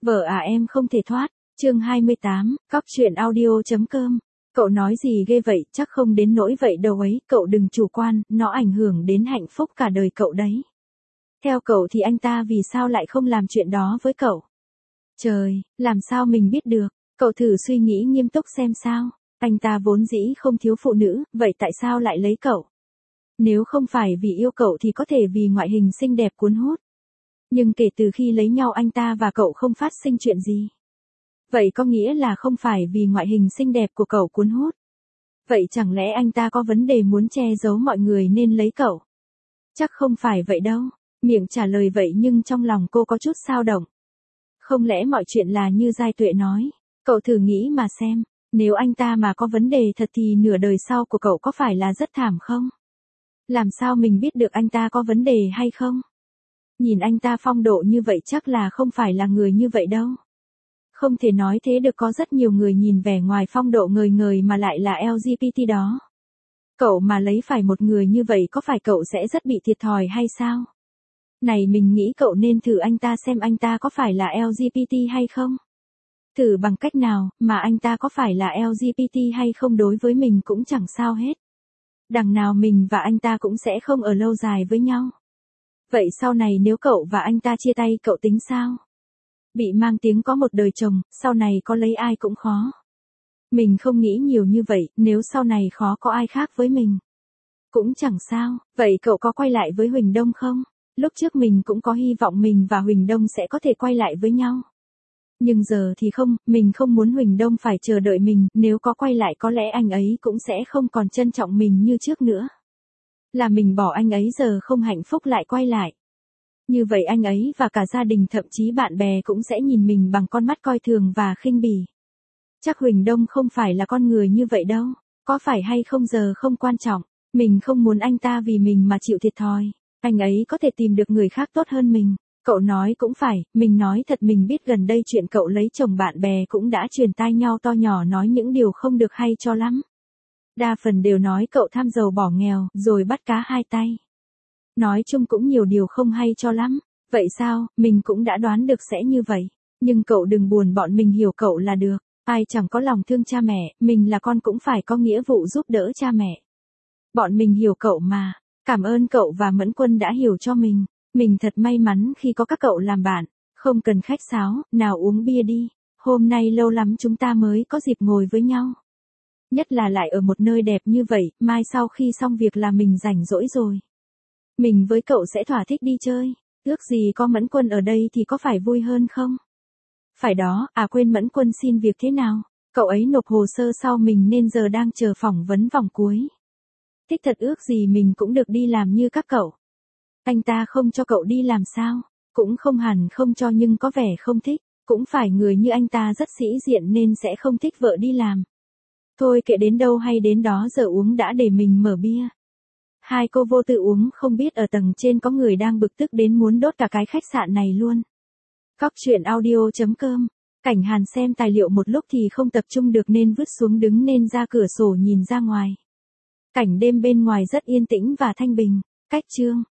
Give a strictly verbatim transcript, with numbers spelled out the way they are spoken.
Vợ à em không thể thoát. Chương hai mươi tám, cóc truyện audio.com. Cậu nói gì ghê vậy, chắc không đến nỗi vậy đâu ấy, cậu đừng chủ quan, nó ảnh hưởng đến hạnh phúc cả đời cậu đấy. Theo cậu thì anh ta vì sao lại không làm chuyện đó với cậu? Trời, làm sao mình biết được, cậu thử suy nghĩ nghiêm túc xem sao, anh ta vốn dĩ không thiếu phụ nữ, vậy tại sao lại lấy cậu? Nếu không phải vì yêu cậu thì có thể vì ngoại hình xinh đẹp cuốn hút. Nhưng kể từ khi lấy nhau anh ta và cậu không phát sinh chuyện gì. Vậy có nghĩa là không phải vì ngoại hình xinh đẹp của cậu cuốn hút. Vậy chẳng lẽ anh ta có vấn đề muốn che giấu mọi người nên lấy cậu? Chắc không phải vậy đâu. Miệng trả lời vậy nhưng trong lòng cô có chút xao động. Không lẽ mọi chuyện là như Giai Tuệ nói? Cậu thử nghĩ mà xem, nếu anh ta mà có vấn đề thật thì nửa đời sau của cậu có phải là rất thảm không? Làm sao mình biết được anh ta có vấn đề hay không? Nhìn anh ta phong độ như vậy chắc là không phải là người như vậy đâu. Không thể nói thế được, có rất nhiều người nhìn vẻ ngoài phong độ ngời ngời mà lại là lờ giê bê tê đó. Cậu mà lấy phải một người như vậy có phải cậu sẽ rất bị thiệt thòi hay sao? Này mình nghĩ cậu nên thử anh ta xem anh ta có phải là lờ giê bê tê hay không? Thử bằng cách nào, mà anh ta có phải là lờ giê bê tê hay không đối với mình cũng chẳng sao hết. Đằng nào mình và anh ta cũng sẽ không ở lâu dài với nhau. Vậy sau này nếu cậu và anh ta chia tay cậu tính sao? Bị mang tiếng có một đời chồng, sau này có lấy ai cũng khó. Mình không nghĩ nhiều như vậy, nếu sau này khó có ai khác với mình. Cũng chẳng sao, vậy cậu có quay lại với Huỳnh Đông không? Lúc trước mình cũng có hy vọng mình và Huỳnh Đông sẽ có thể quay lại với nhau. Nhưng giờ thì không, mình không muốn Huỳnh Đông phải chờ đợi mình, nếu có quay lại có lẽ anh ấy cũng sẽ không còn trân trọng mình như trước nữa. Là mình bỏ anh ấy giờ không hạnh phúc lại quay lại. Như vậy anh ấy và cả gia đình thậm chí bạn bè cũng sẽ nhìn mình bằng con mắt coi thường và khinh bỉ. Chắc Huỳnh Đông không phải là con người như vậy đâu, có phải hay không giờ không quan trọng, mình không muốn anh ta vì mình mà chịu thiệt thòi, anh ấy có thể tìm được người khác tốt hơn mình. Cậu nói cũng phải, mình nói thật mình biết gần đây chuyện cậu lấy chồng bạn bè cũng đã truyền tai nhau to nhỏ nói những điều không được hay cho lắm. Đa phần đều nói cậu tham giàu bỏ nghèo, rồi bắt cá hai tay. Nói chung cũng nhiều điều không hay cho lắm. Vậy sao, mình cũng đã đoán được sẽ như vậy. Nhưng cậu đừng buồn, bọn mình hiểu cậu là được. Ai chẳng có lòng thương cha mẹ, mình là con cũng phải có nghĩa vụ giúp đỡ cha mẹ. Bọn mình hiểu cậu mà. Cảm ơn cậu và Mẫn Quân đã hiểu cho mình. Mình thật may mắn khi có các cậu làm bạn. Không cần khách sáo, nào uống bia đi. Hôm nay lâu lắm chúng ta mới có dịp ngồi với nhau. Nhất là lại ở một nơi đẹp như vậy, mai sau khi xong việc là mình rảnh rỗi rồi. Mình với cậu sẽ thỏa thích đi chơi. Ước gì có Mẫn Quân ở đây thì có phải vui hơn không? Phải đó, à quên, Mẫn Quân xin việc thế nào? Cậu ấy nộp hồ sơ sau mình nên giờ đang chờ phỏng vấn vòng cuối. Thích thật, ước gì mình cũng được đi làm như các cậu. Anh ta không cho cậu đi làm sao? Cũng không hẳn không cho nhưng có vẻ không thích. Cũng phải người như anh ta rất sĩ diện nên sẽ không thích vợ đi làm. Thôi kệ, đến đâu hay đến đó, giờ uống đã để mình mở bia. Hai cô vô tư uống, không biết ở tầng trên có người đang bực tức đến muốn đốt cả cái khách sạn này luôn. Cóc truyện audio.com. Cảnh Hàn xem tài liệu một lúc thì không tập trung được nên vứt xuống đứng nên ra cửa sổ nhìn ra ngoài. Cảnh đêm bên ngoài rất yên tĩnh và thanh bình. Cách chương